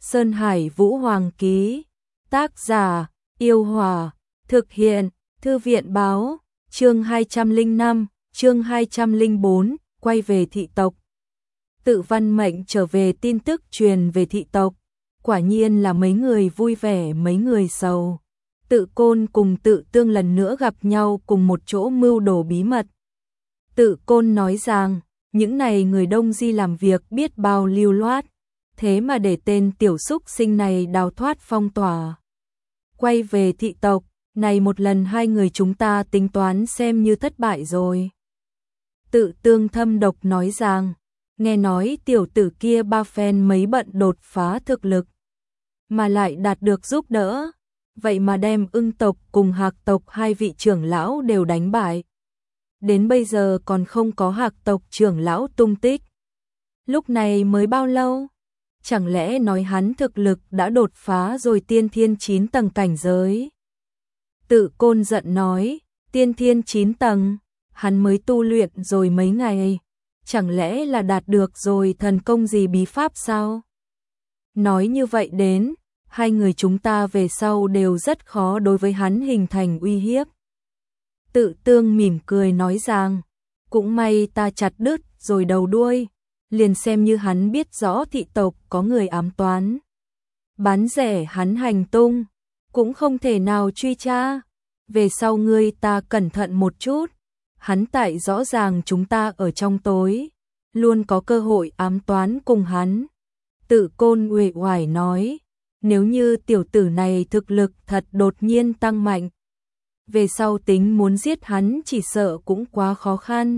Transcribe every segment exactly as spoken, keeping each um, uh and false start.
Sơn Hải Vũ Hoàng ký. Tác giả, Yêu Hòa. Thực hiện, Thư viện Báo. Chương hai trăm lẻ năm, chương hai trăm lẻ bốn, quay về thị tộc. Tự Văn Mệnh trở về, tin tức truyền về thị tộc. Quả nhiên là mấy người vui vẻ mấy người sầu. Tự Côn cùng Tự Tương lần nữa gặp nhau cùng một chỗ mưu đồ bí mật. Tự Côn nói rằng, những này người Đông Di làm việc biết bao lưu loát, thế mà để tên tiểu súc sinh này đào thoát phong tỏa. Quay về thị tộc, này một lần hai người chúng ta tính toán xem như thất bại rồi. Tự Tương thâm độc nói rằng, nghe nói tiểu tử kia ba phen mấy bận đột phá thực lực, mà lại đạt được giúp đỡ, vậy mà đem Ưng tộc cùng Hạc tộc hai vị trưởng lão đều đánh bại. Đến bây giờ còn không có Hạc tộc trưởng lão tung tích. Lúc này mới bao lâu? Chẳng lẽ nói hắn thực lực đã đột phá rồi tiên thiên chín tầng cảnh giới? Tự Côn giận nói, tiên thiên chín tầng, hắn mới tu luyện rồi mấy ngày, chẳng lẽ là đạt được rồi thần công gì bí pháp sao? Nói như vậy đến, hai người chúng ta về sau đều rất khó đối với hắn hình thành uy hiếp. Tự Tương mỉm cười nói rằng, cũng may ta chặt đứt rồi đầu đuôi, liền xem như hắn biết rõ thị tộc có người ám toán. Bán rẻ hắn hành tung, cũng không thể nào truy tra. Về sau ngươi ta cẩn thận một chút, hắn tại rõ ràng chúng ta ở trong tối, luôn có cơ hội ám toán cùng hắn. Tự Côn uể oải nói, nếu như tiểu tử này thực lực thật đột nhiên tăng mạnh, về sau tính muốn giết hắn chỉ sợ cũng quá khó khăn.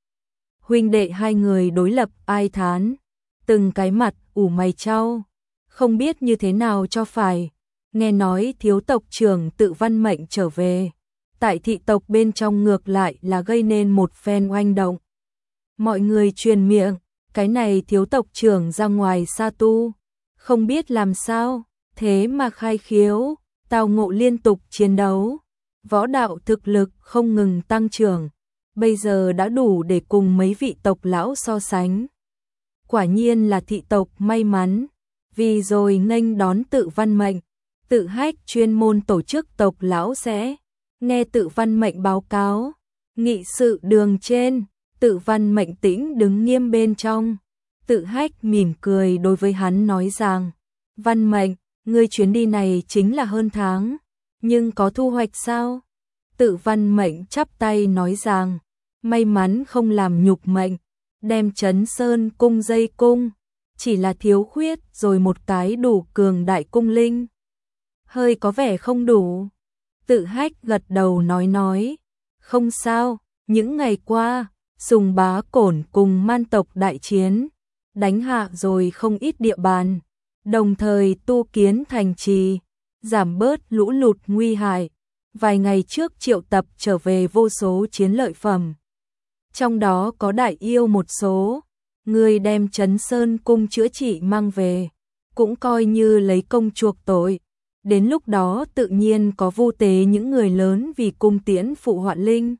Huynh đệ hai người đối lập ai thán, từng cái mặt ủ mày chau, không biết như thế nào cho phải. Nghe nói thiếu tộc trưởng Tự Văn Mệnh trở về, tại thị tộc bên trong ngược lại là gây nên một phen oanh động. Mọi người truyền miệng, cái này thiếu tộc trưởng ra ngoài sa tu, không biết làm sao, thế mà khai khiếu, tao ngộ liên tục chiến đấu, võ đạo thực lực không ngừng tăng trưởng, bây giờ đã đủ để cùng mấy vị tộc lão so sánh. Quả nhiên là thị tộc may mắn, vì rồi nghênh đón Tự Văn Mệnh, Tự Hách chuyên môn tổ chức tộc lão sẽ nghe Tự Văn Mệnh báo cáo. Nghị sự đường trên, Tự Văn Mệnh tĩnh đứng nghiêm bên trong. Tự Hách mỉm cười đối với hắn nói rằng, Văn Mệnh, ngươi chuyến đi này chính là hơn tháng, nhưng có thu hoạch sao? Tự Văn Mệnh chắp tay nói rằng, may mắn không làm nhục mệnh, đem Trấn Sơn cung dây cung, chỉ là thiếu khuyết rồi một cái đủ cường đại cung linh. Hơi có vẻ không đủ. Tự Hách gật đầu nói nói, không sao, những ngày qua, Sùng Bá Cổn cùng man tộc đại chiến, đánh hạ rồi không ít địa bàn, đồng thời tu kiến thành trì, giảm bớt lũ lụt nguy hại. Vài ngày trước triệu tập trở về vô số chiến lợi phẩm, trong đó có đại yêu một số. Người đem Trấn Sơn cung chữa trị mang về, cũng coi như lấy công chuộc tội. Đến lúc đó tự nhiên có vu tế những người lớn vì cung tiễn phụ hoạn linh.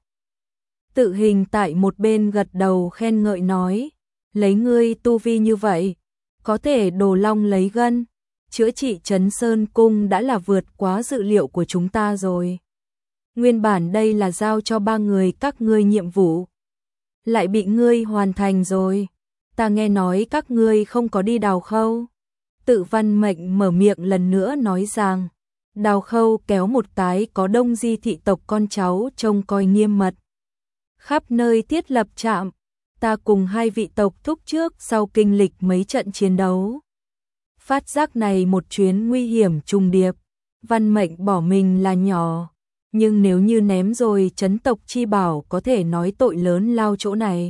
Tự Hình tại một bên gật đầu khen ngợi nói, lấy ngươi tu vi như vậy, có thể đồ long lấy gân, chữa trị Trấn Sơn cung đã là vượt quá dự liệu của chúng ta rồi. Nguyên bản đây là giao cho ba người các ngươi nhiệm vụ, lại bị ngươi hoàn thành rồi. Ta nghe nói các ngươi không có đi đào khâu. Tự Văn Mệnh mở miệng lần nữa nói rằng, đào khâu kéo một cái có Đông Di thị tộc con cháu trông coi nghiêm mật, khắp nơi thiết lập trạm. Ta cùng hai vị tộc thúc trước sau kinh lịch mấy trận chiến đấu, phát giác này một chuyến nguy hiểm trùng điệp. Văn Mệnh bỏ mình là nhỏ, nhưng nếu như ném rồi trấn tộc chi bảo có thể nói tội lớn lao chỗ này.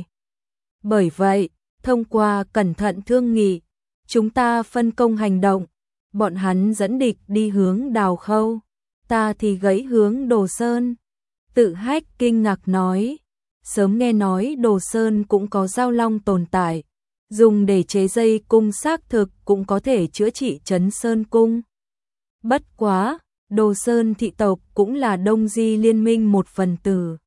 Bởi vậy, thông qua cẩn thận thương nghị, chúng ta phân công hành động, bọn hắn dẫn địch đi hướng đào khâu, ta thì gãy hướng Đồ Sơn. Tự Hách kinh ngạc nói, sớm nghe nói Đồ Sơn cũng có giao long tồn tại, dùng để chế dây cung xác thực cũng có thể chữa trị Trấn Sơn cung. Bất quá, Đồ Sơn thị tộc cũng là Đông Di liên minh một phần tử.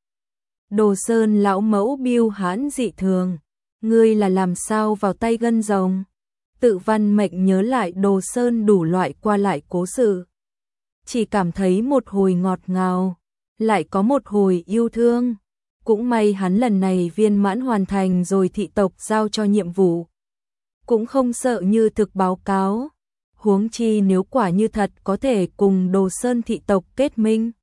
Đồ Sơn lão mẫu biêu hãn dị thường, ngươi là làm sao vào tay gân rồng? Tự Văn Mệnh nhớ lại Đồ Sơn đủ loại qua lại cố sự. Chỉ cảm thấy một hồi ngọt ngào, lại có một hồi yêu thương. Cũng may hắn lần này viên mãn hoàn thành rồi thị tộc giao cho nhiệm vụ. Cũng không sợ như thực báo cáo. Huống chi nếu quả như thật có thể cùng Đồ Sơn thị tộc kết minh,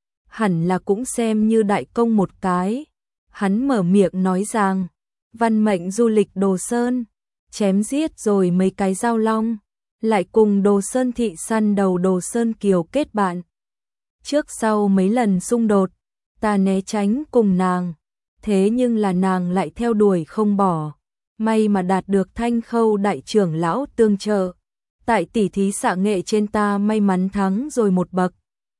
hẳn là cũng xem như đại công một cái. Hắn mở miệng nói rằng, Văn Mệnh du lịch Đồ Sơn, chém giết rồi mấy cái giao long, lại cùng Đồ Sơn thị săn đầu Đồ Sơn Kiều kết bạn. Trước sau mấy lần xung đột, ta né tránh cùng nàng, thế nhưng là nàng lại theo đuổi không bỏ. May mà đạt được Thanh Khâu đại trưởng lão tương trợ. Tại tỷ thí xạ nghệ trên ta may mắn thắng rồi một bậc.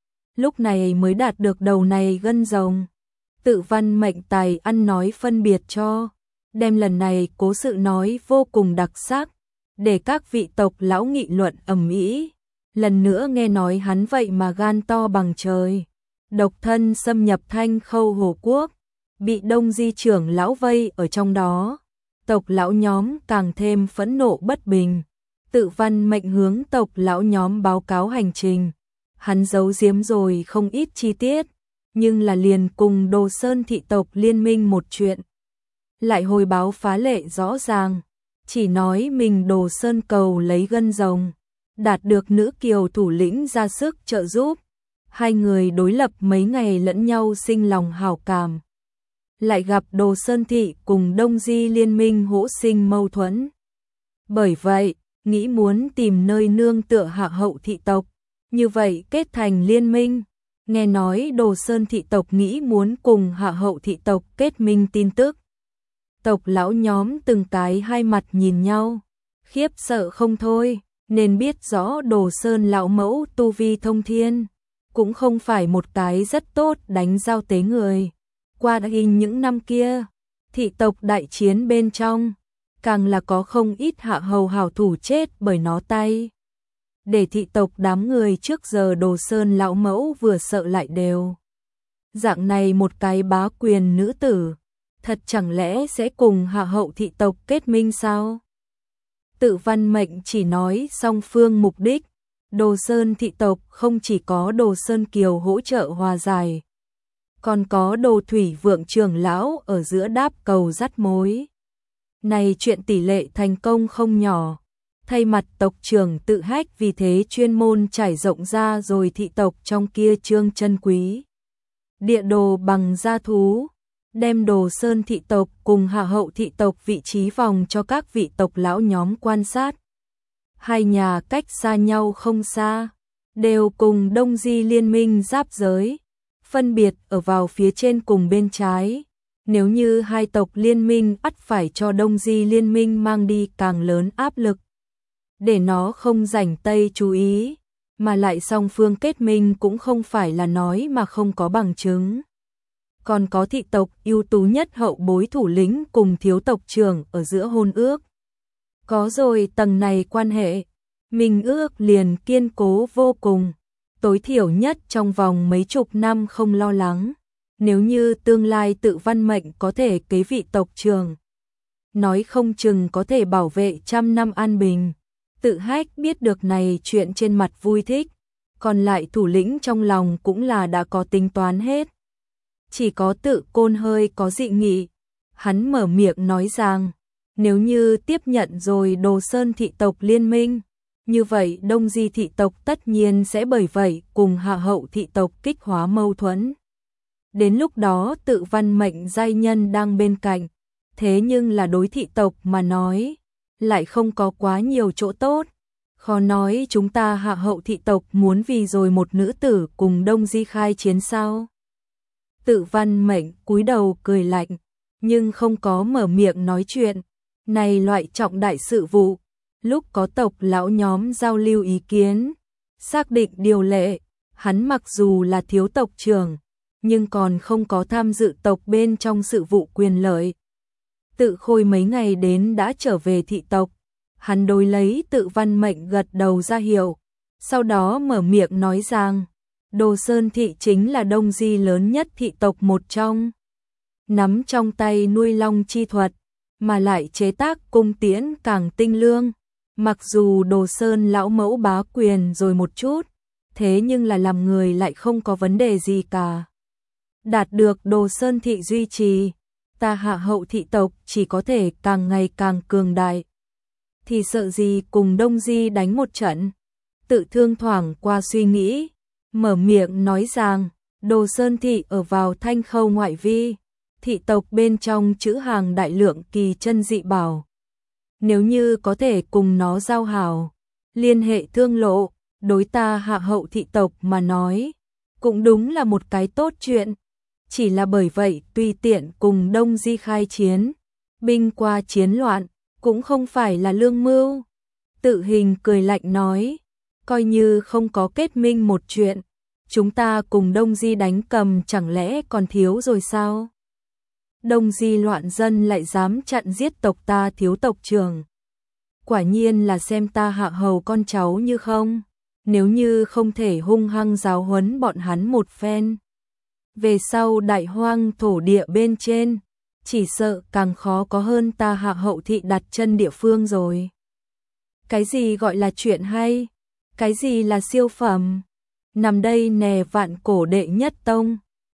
Lúc này mới đạt được đầu này gân rồng. Tự Văn Mệnh tài ăn nói phân biệt cho, đem lần này cố sự nói vô cùng đặc sắc, để các vị tộc lão nghị luận ầm ĩ. Lần nữa nghe nói hắn vậy mà gan to bằng trời, độc thân xâm nhập Thanh Khâu Hồ Quốc, bị Đông Di trưởng lão vây ở trong đó. Tộc lão nhóm càng thêm phẫn nộ bất bình. Tự Văn Mệnh hướng tộc lão nhóm báo cáo hành trình. Hắn giấu giếm rồi không ít chi tiết, nhưng là liền cùng Đồ Sơn thị tộc liên minh một chuyện. Lại hồi báo phá lệ rõ ràng, chỉ nói mình Đồ Sơn cầu lấy gân rồng, đạt được nữ kiều thủ lĩnh ra sức trợ giúp. Hai người đối lập mấy ngày lẫn nhau sinh lòng hảo cảm. Lại gặp Đồ Sơn thị cùng Đông Di liên minh hỗ sinh mâu thuẫn. Bởi vậy, nghĩ muốn tìm nơi nương tựa hạ hậu thị tộc, như vậy kết thành liên minh. Nghe nói Đồ Sơn thị tộc nghĩ muốn cùng hạ hậu thị tộc kết minh tin tức. Tộc lão nhóm từng cái hai mặt nhìn nhau, khiếp sợ không thôi, nên biết rõ Đồ Sơn lão mẫu tu vi thông thiên, cũng không phải một cái rất tốt đánh giao tế người. Qua đã hình những năm kia, thị tộc đại chiến bên trong, càng là có không ít hạ hầu hảo thủ chết bởi nó tay. Để thị tộc đám người trước giờ Đồ Sơn lão mẫu vừa sợ lại đều. Dạng này một cái bá quyền nữ tử, thật chẳng lẽ sẽ cùng hạ hậu thị tộc kết minh sao? Tự Văn Mệnh chỉ nói song phương mục đích. Đồ Sơn thị tộc không chỉ có Đồ Sơn Kiều hỗ trợ hòa giải, còn có Đồ Thủy Vượng trưởng lão ở giữa đáp cầu dắt mối. Này chuyện tỷ lệ thành công không nhỏ. Thay mặt tộc trưởng Tự Hách vì thế chuyên môn trải rộng ra rồi thị tộc trong kia trương chân quý địa đồ bằng da thú, đem Đồ Sơn thị tộc cùng hạ hậu thị tộc vị trí vòng cho các vị tộc lão nhóm quan sát. Hai nhà cách xa nhau không xa, đều cùng Đông Di liên minh giáp giới, phân biệt ở vào phía trên cùng bên trái. Nếu như hai tộc liên minh ắt phải cho Đông Di liên minh mang đi càng lớn áp lực, để nó không rảnh tay chú ý, mà lại song phương kết minh cũng không phải là nói mà không có bằng chứng. Còn có thị tộc ưu tú nhất hậu bối thủ lĩnh cùng thiếu tộc trưởng ở giữa hôn ước. Có rồi tầng này quan hệ, mình ước liền kiên cố vô cùng, tối thiểu nhất trong vòng mấy chục năm không lo lắng. Nếu như tương lai Tự Văn Mệnh có thể kế vị tộc trưởng, nói không chừng có thể bảo vệ trăm năm an bình. Tự Hách biết được này chuyện trên mặt vui thích, còn lại thủ lĩnh trong lòng cũng là đã có tính toán hết. Chỉ có Tự Côn hơi có dị nghị, hắn mở miệng nói rằng, nếu như tiếp nhận rồi Đồ Sơn thị tộc liên minh, như vậy Đông Di thị tộc tất nhiên sẽ bởi vậy cùng hạ hậu thị tộc kích hóa mâu thuẫn. Đến lúc đó Tự Văn Mệnh giai nhân đang bên cạnh, thế nhưng là đối thị tộc mà nói, lại không có quá nhiều chỗ tốt. Khó nói chúng ta hạ hậu thị tộc muốn vì rồi một nữ tử cùng Đông Di khai chiến sao? Tự Văn Mệnh cúi đầu cười lạnh, nhưng không có mở miệng nói chuyện. Này loại trọng đại sự vụ, lúc có tộc lão nhóm giao lưu ý kiến, xác định điều lệ, hắn mặc dù là thiếu tộc trưởng, nhưng còn không có tham dự tộc bên trong sự vụ quyền lợi. Tự Khôi mấy ngày đến đã trở về thị tộc, hắn đối lấy Tự Văn Mệnh gật đầu ra hiệu, sau đó mở miệng nói rằng, Đồ Sơn thị chính là Đông Di lớn nhất thị tộc một trong, nắm trong tay nuôi long chi thuật, mà lại chế tác cung tiễn càng tinh lương, Mặc dù Đồ Sơn lão mẫu bá quyền rồi một chút, thế nhưng là làm người lại không có vấn đề gì cả. Đạt được Đồ Sơn thị duy trì, ta Hạ Hậu thị tộc chỉ có thể càng ngày càng cường đại. Thì sợ gì cùng Đông Di đánh một trận. Tự thương thoảng qua suy nghĩ, mở miệng nói rằng, Đồ Sơn thị ở vào Thanh Khâu ngoại vi, thị tộc bên trong trữ hàng đại lượng kỳ chân dị bảo. Nếu như có thể cùng nó giao hảo, liên hệ thương lộ, đối ta Hạ Hậu thị tộc mà nói, cũng đúng là một cái tốt chuyện. Chỉ là bởi vậy tùy tiện cùng Đông Di khai chiến, binh qua chiến loạn, cũng không phải là lương mưu. Tự Hình cười lạnh nói, coi như không có kết minh một chuyện, chúng ta cùng Đông Di đánh cầm chẳng lẽ còn thiếu rồi sao? Đông Di loạn dân lại dám chặn giết tộc ta thiếu tộc trưởng. Quả nhiên là xem ta Hạ Hầu con cháu như không, nếu như không thể hung hăng giáo huấn bọn hắn một phen. Về sau đại hoang thổ địa bên trên, chỉ sợ càng khó có hơn ta Hạ Hậu thị đặt chân địa phương rồi. Cái gì gọi là chuyện hay? Cái gì là siêu phẩm? Nằm đây nè vạn cổ đệ nhất tông.